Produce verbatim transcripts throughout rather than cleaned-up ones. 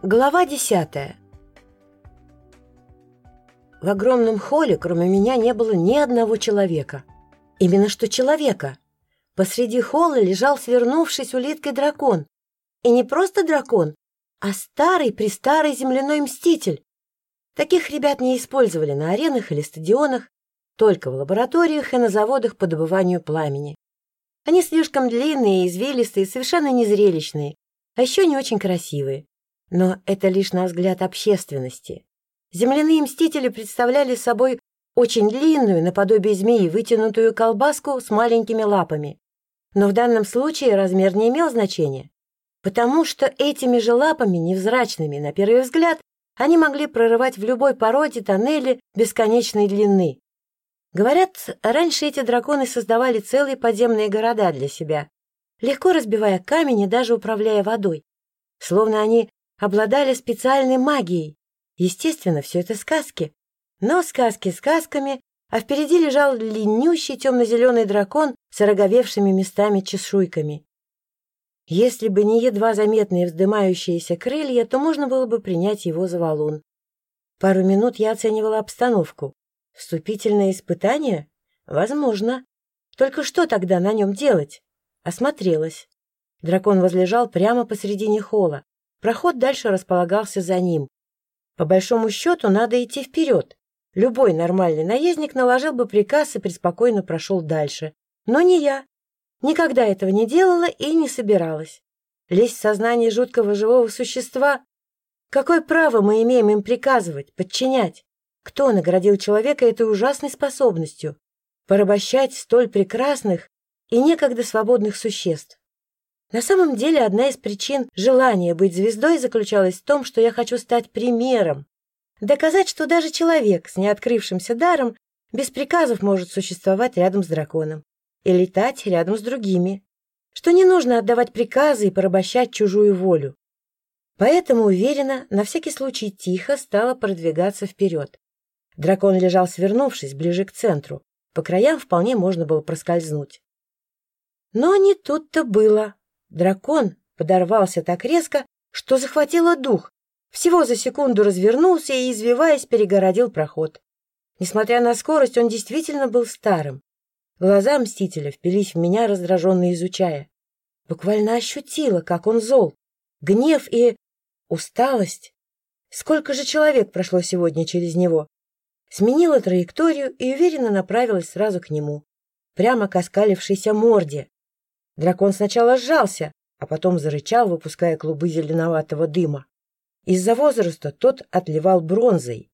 Глава десятая. В огромном холле, кроме меня, не было ни одного человека. Именно что человека. Посреди холла лежал, свернувшись улиткой, дракон. И не просто дракон, а старый-престарый земляной мститель. Таких ребят не использовали на аренах или стадионах, только в лабораториях и на заводах по добыванию пламени. Они слишком длинные, извилистые, совершенно незрелищные, а еще не очень красивые. Но это лишь на взгляд общественности. Земляные мстители представляли собой очень длинную, наподобие змеи, вытянутую колбаску с маленькими лапами. Но в данном случае размер не имел значения, потому что этими же лапами, невзрачными на первый взгляд, они могли прорывать в любой породе тоннели бесконечной длины. Говорят, раньше эти драконы создавали целые подземные города для себя, легко разбивая камень и даже управляя водой. Словно они обладали специальной магией. Естественно, все это сказки. Но сказки сказками, а впереди лежал длиннющий темно-зеленый дракон с ороговевшими местами чешуйками. Если бы не едва заметные вздымающиеся крылья, то можно было бы принять его за валун. Пару минут я оценивала обстановку. Вступительное испытание? Возможно. Только что тогда на нем делать? Осмотрелась. Дракон возлежал прямо посредине холла. Проход дальше располагался за ним. По большому счету, надо идти вперед. Любой нормальный наездник наложил бы приказ и преспокойно прошел дальше. Но не я. Никогда этого не делала и не собиралась. Лезть в сознание жуткого живого существа? Какое право мы имеем им приказывать, подчинять? Кто наградил человека этой ужасной способностью? Порабощать столь прекрасных и некогда свободных существ. На самом деле, одна из причин желания быть звездой заключалась в том, что я хочу стать примером. Доказать, что даже человек с неоткрывшимся даром без приказов может существовать рядом с драконом и летать рядом с другими. Что не нужно отдавать приказы и порабощать чужую волю. Поэтому, уверенно, на всякий случай тихо стала продвигаться вперед. Дракон лежал свернувшись, ближе к центру. По краям вполне можно было проскользнуть. Но не тут-то было. Дракон подорвался так резко, что захватило дух. Всего за секунду развернулся и, извиваясь, перегородил проход. Несмотря на скорость, он действительно был старым. Глаза мстителя впились в меня, раздраженно изучая. Буквально ощутила, как он зол. Гнев и усталость. Сколько же человек прошло сегодня через него? Сменила траекторию и уверенно направилась сразу к нему, прямо к оскалившейся морде. Дракон сначала сжался, а потом зарычал, выпуская клубы зеленоватого дыма. Из-за возраста тот отливал бронзой.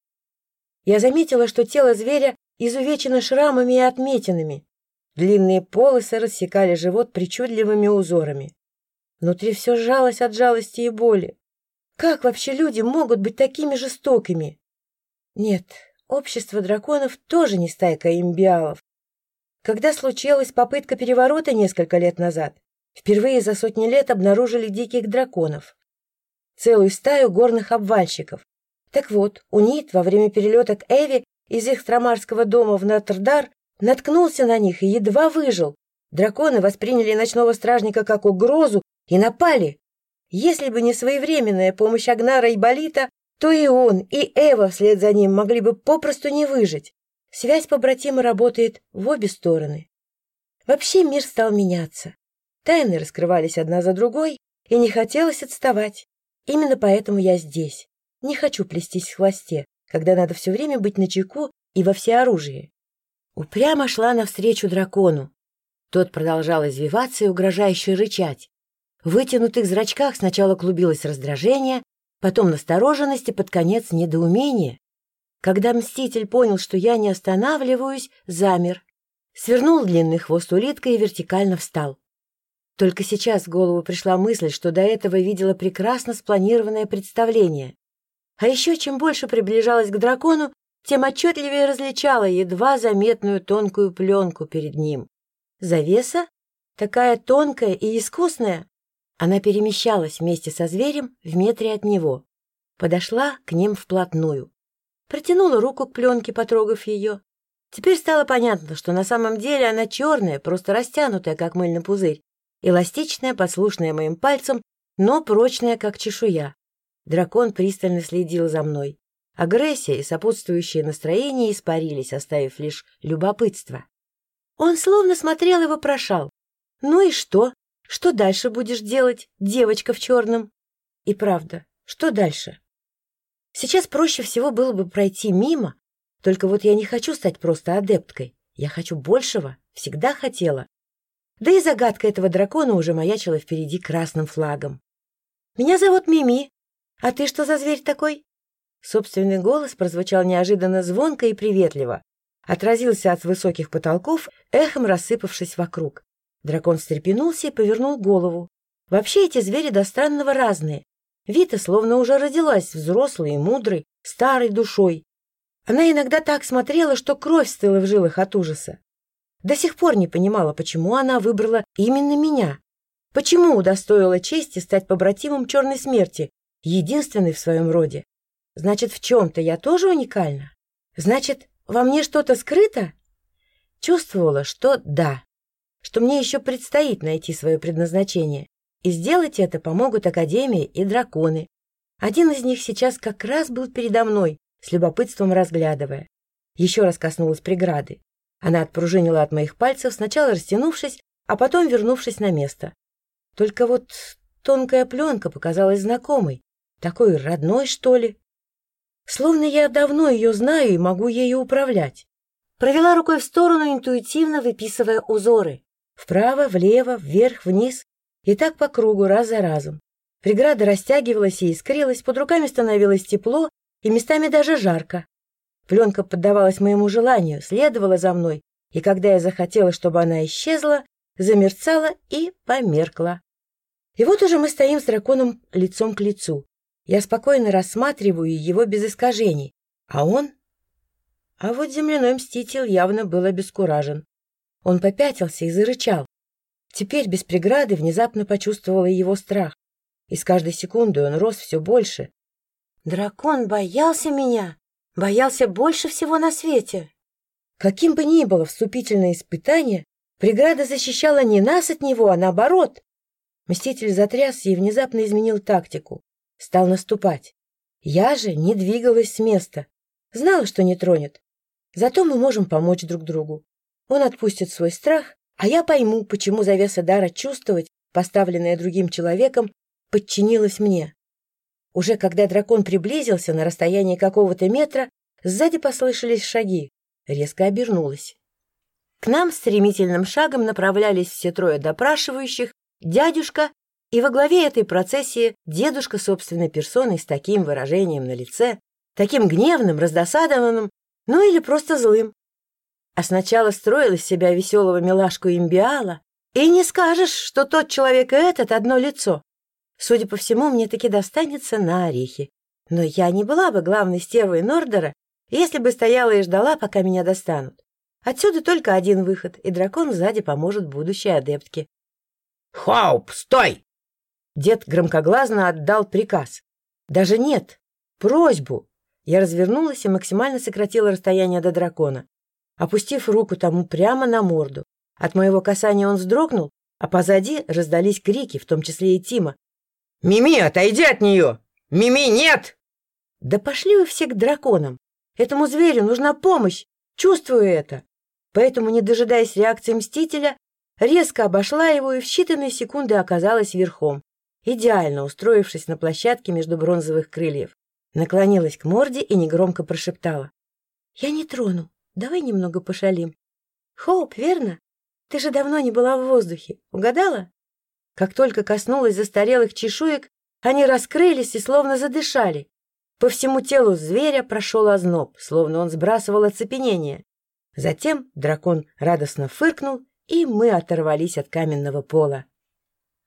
Я заметила, что тело зверя изувечено шрамами и отметинами. Длинные полосы рассекали живот причудливыми узорами. Внутри все сжалось от жалости и боли. Как вообще люди могут быть такими жестокими? Нет, общество драконов тоже не стайка имбиалов. Когда случилась попытка переворота несколько лет назад, впервые за сотни лет обнаружили диких драконов. Целую стаю горных обвальщиков. Так вот, Унит во время перелета к Эви из их стромарского дома в Нотр-Дар наткнулся на них и едва выжил. Драконы восприняли ночного стражника как угрозу и напали. Если бы не своевременная помощь Агнара и Болита, то и он, и Эва вслед за ним могли бы попросту не выжить. Связь побратима работает в обе стороны. Вообще мир стал меняться. Тайны раскрывались одна за другой, и не хотелось отставать. Именно поэтому я здесь. Не хочу плестись в хвосте, когда надо все время быть начеку и во всеоружии. Упрямо шла навстречу дракону. Тот продолжал извиваться и угрожающе рычать. В вытянутых зрачках сначала клубилось раздражение, потом настороженность и под конец недоумение. Когда мститель понял, что я не останавливаюсь, замер. Свернул длинный хвост улиткой и вертикально встал. Только сейчас в голову пришла мысль, что до этого видела прекрасно спланированное представление. А еще чем больше приближалась к дракону, тем отчетливее различала едва заметную тонкую пленку перед ним. Завеса? Такая тонкая и искусная. Она перемещалась вместе со зверем в метре от него. Подошла к ним вплотную. Протянула руку к пленке, потрогав ее. Теперь стало понятно, что на самом деле она черная, просто растянутая, как мыльный пузырь, эластичная, послушная моим пальцам, но прочная, как чешуя. Дракон пристально следил за мной. Агрессия и сопутствующее настроение испарились, оставив лишь любопытство. Он словно смотрел и вопрошал. «Ну и что? Что дальше будешь делать, девочка в черном?» И правда, что дальше? Сейчас проще всего было бы пройти мимо, только вот я не хочу стать просто адепткой. Я хочу большего, всегда хотела. Да и загадка этого дракона уже маячила впереди красным флагом. «Меня зовут Мими. А ты что за зверь такой?» Собственный голос прозвучал неожиданно звонко и приветливо. Отразился от высоких потолков, эхом рассыпавшись вокруг. Дракон встрепенулся и повернул голову. Вообще эти звери до странного разные. Вита словно уже родилась взрослой и мудрой, старой душой. Она иногда так смотрела, что кровь стыла в жилах от ужаса. До сих пор не понимала, почему она выбрала именно меня. Почему удостоила чести стать побратимом Черной Смерти, единственной в своем роде. Значит, в чем-то я тоже уникальна? Значит, во мне что-то скрыто? Чувствовала, что да, что мне еще предстоит найти свое предназначение. И сделать это помогут Академия и драконы. Один из них сейчас как раз был передо мной, с любопытством разглядывая. Еще раз коснулась преграды. Она отпружинила от моих пальцев, сначала растянувшись, а потом вернувшись на место. Только вот тонкая пленка показалась знакомой, такой родной, что ли. Словно я давно ее знаю и могу ею управлять. Провела рукой в сторону, интуитивно выписывая узоры. Вправо, влево, вверх, вниз. И так по кругу, раз за разом. Преграда растягивалась и искрилась, под руками становилось тепло и местами даже жарко. Пленка поддавалась моему желанию, следовала за мной, и когда я захотела, чтобы она исчезла, замерцала и померкла. И вот уже мы стоим с драконом лицом к лицу. Я спокойно рассматриваю его без искажений. А он? А вот земляной мститель явно был обескуражен. Он попятился и зарычал. Теперь без преграды внезапно почувствовала его страх. И с каждой секундой он рос все больше. Дракон боялся меня. Боялся больше всего на свете. Каким бы ни было вступительное испытание, преграда защищала не нас от него, а наоборот. Мститель затрясся и внезапно изменил тактику. Стал наступать. Я же не двигалась с места. Знала, что не тронет. Зато мы можем помочь друг другу. Он отпустит свой страх, а я пойму, почему завеса дара чувствовать, поставленная другим человеком, подчинилась мне. Уже когда дракон приблизился на расстоянии какого-то метра, сзади послышались шаги. Резко обернулась. К нам стремительным шагом направлялись все трое допрашивающих, дядюшка и во главе этой процессии дедушка собственной персоной с таким выражением на лице, таким гневным, раздосадованным, ну или просто злым. А сначала строил из себя веселого милашку имбиала, и не скажешь, что тот человек и этот одно лицо. Судя по всему, мне таки достанется на орехи. Но я не была бы главной стервой Нордера, если бы стояла и ждала, пока меня достанут. Отсюда только один выход, и дракон сзади поможет будущей адептке. «Хоуп, стой!» Дед громкогласно отдал приказ. Даже нет, просьбу. Я развернулась и максимально сократила расстояние до дракона, опустив руку тому прямо на морду. От моего касания он вздрогнул, а позади раздались крики, в том числе и Тима. «Мими, отойди от нее! Мими, нет!» «Да пошли вы все к драконам! Этому зверю нужна помощь! Чувствую это!» Поэтому, не дожидаясь реакции Мстителя, резко обошла его и в считанные секунды оказалась верхом, идеально устроившись на площадке между бронзовых крыльев. Наклонилась к морде и негромко прошептала. «Я не трону. Давай немного пошалим. Хоуп, верно? Ты же давно не была в воздухе. Угадала?» Как только коснулась застарелых чешуек, они раскрылись и словно задышали. По всему телу зверя прошел озноб, словно он сбрасывал оцепенение. Затем дракон радостно фыркнул, и мы оторвались от каменного пола.